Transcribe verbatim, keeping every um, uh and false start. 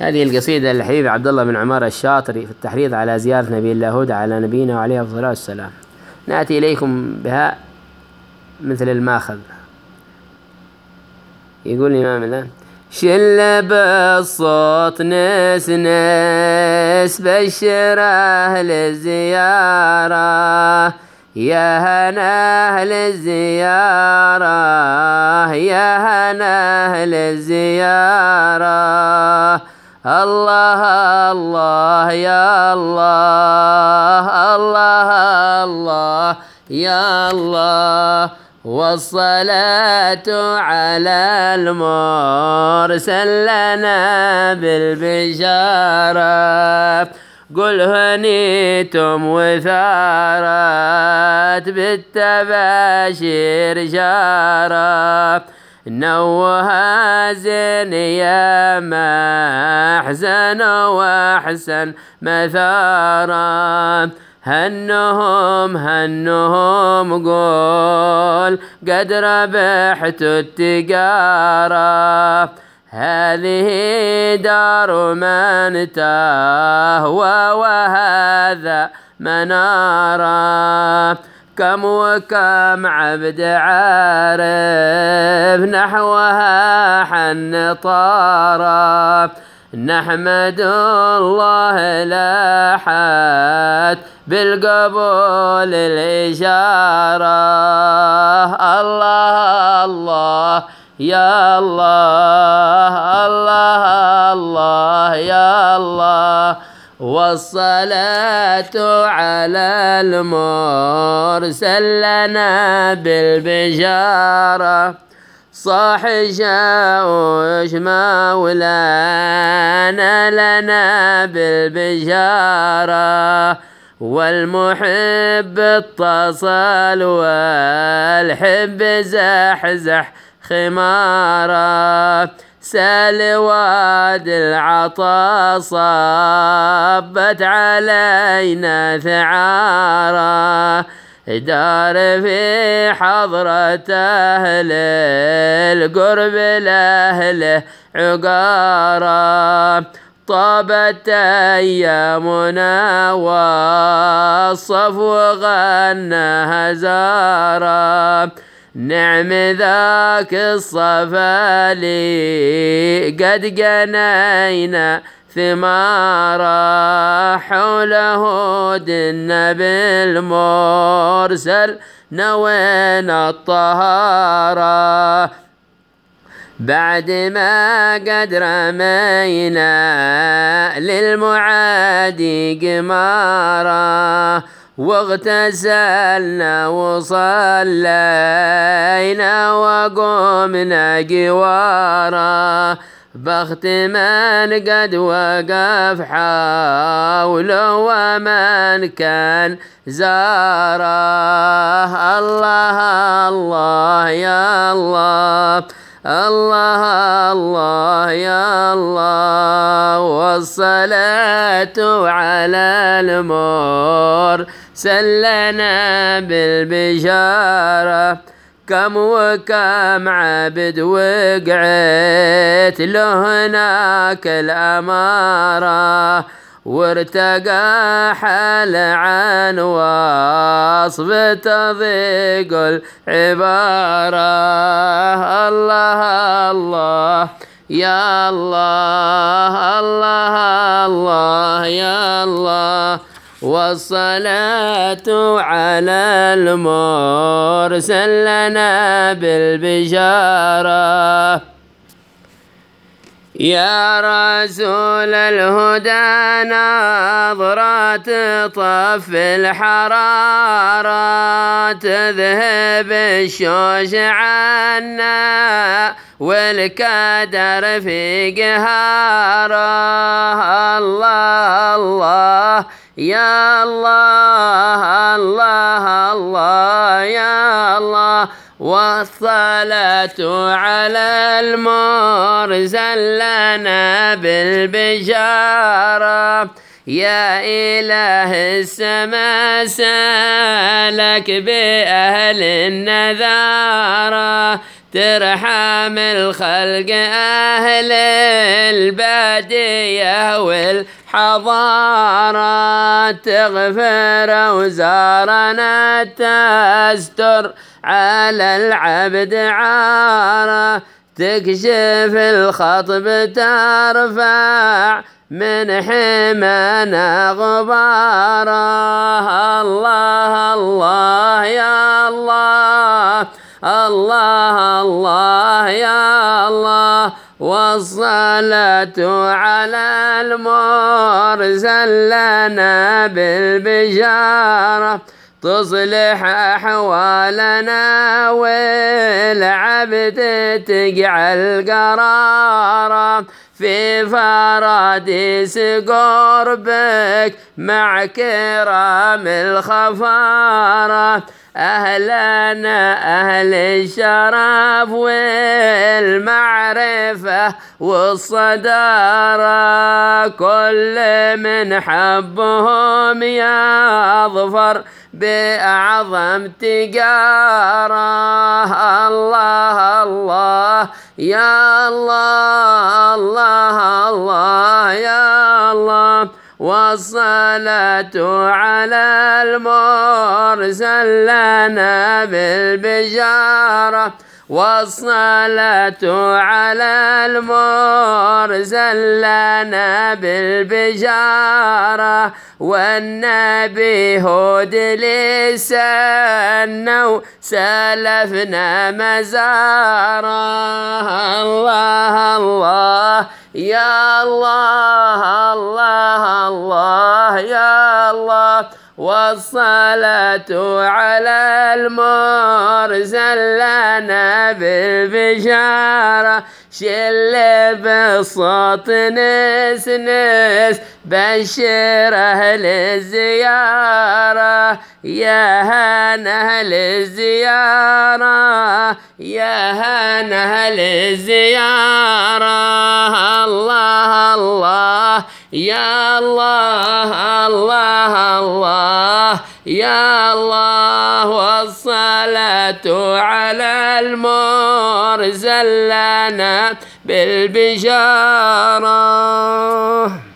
هذه القصيدة للحبيب عبد الله بن عمار الشاطري في التحريض على زيارة نبي الله هود على نبينا وعليه الصلاة والسلام. نأتي إليكم بها مثل الماخذ. يقول الإمام الآن: شل بالصوت نس نس بشر أهل الزيارة، يا هنا أهل الزيارة، يا هنا أهل الزيارة. الله الله يا الله، الله الله يا الله، والصلاة على المرسل لنا بالبشارة. قل هنيتم وثارت بالتباشير جارة، نوها زين يا محزن واحسن مثارا. هنهم هنهم قول قد ربحت التجارة، هذه دار من تهوى وهذا منارة. كم وكم عبد عارف نحوها حن طارة، نحمد الله لاحت بالقبول الإشارة. الله الله يا الله، الله الله يا الله، والصلاة على المرسل لنا بالبشارة. صاح شاوش مولانا لنا بالبشارة، والمحب اتصل والحب زحزح خمارة. سال واد العطا صبت علينا ثعارا، دار في حضرة أهل القرب لأهله عقارا. طابت أيامنا والصفو غنى هزارا، نعم ذاك الصفا لي قد جنينا ثمارا. حوله النبي المرسل نوينا الطهارة، بعد ما قد رمينا للمعادي قمارا. واغتسلنا وصلينا وقمنا جوارا، بخت من قد وقف حوله ومن كان زاره. الله الله يا الله، الله الله يا الله، والصلاة على المرسل لنا بالبشارة. كم وكم عبد وقعت له هناك الأمارة، وارتقى حال عن وصف تضيق العبارة. الله الله يا الله، الله الله يا الله، والصلاة على المرسل لنا بالبشارة. يا رسول الهدى نظرات طف الحرارة، تذهب الشوش عنا والكدر في قهاره. الله الله يا الله، الله الله يا الله، والصلاة على المرسل لنا بالبشارة. يا إله السما سالك بأهل النذارة، ترحم الخلق أهل البادية والحضارة، تغفر أوزارنا تستر على العبد عارة، تكشف الخطب ترفع من حمانا غبارة. الله الله يا الله، الله الله يا الله، والصلاة على المرسل لنا بالبشارة، تصلح أحوالنا والعبد تجعل قرارا، في فراديس قربك مع كرام الخفارة، أهلنا أهل الشرف والمعرفة والصدارة، كل من حبهم يظفر بأعظم تجارة. الله الله يا الله، الله الله يا الله، والصلاة على المرسل لنا بالبشارة، والصلاة على المرسل لنا بالبشارة، والنبي هود لسنا وسلفنا مزارا. الله الله يا الله، الله الله يا الله، والصلاة على المرسل لنا بالبشارة، شل بالصوت نس نس بشر أهل الزيارة، يا هان أهل الزيارة، يا هان أهل الزيارة. الله الله يا الله، الله الله يا الله، والصلاة على المرسل لنا بالبشارة.